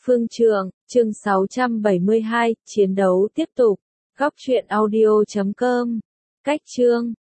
Phương Trượng, chương 672, chiến đấu tiếp tục. Góc truyện audio.com. Cách chương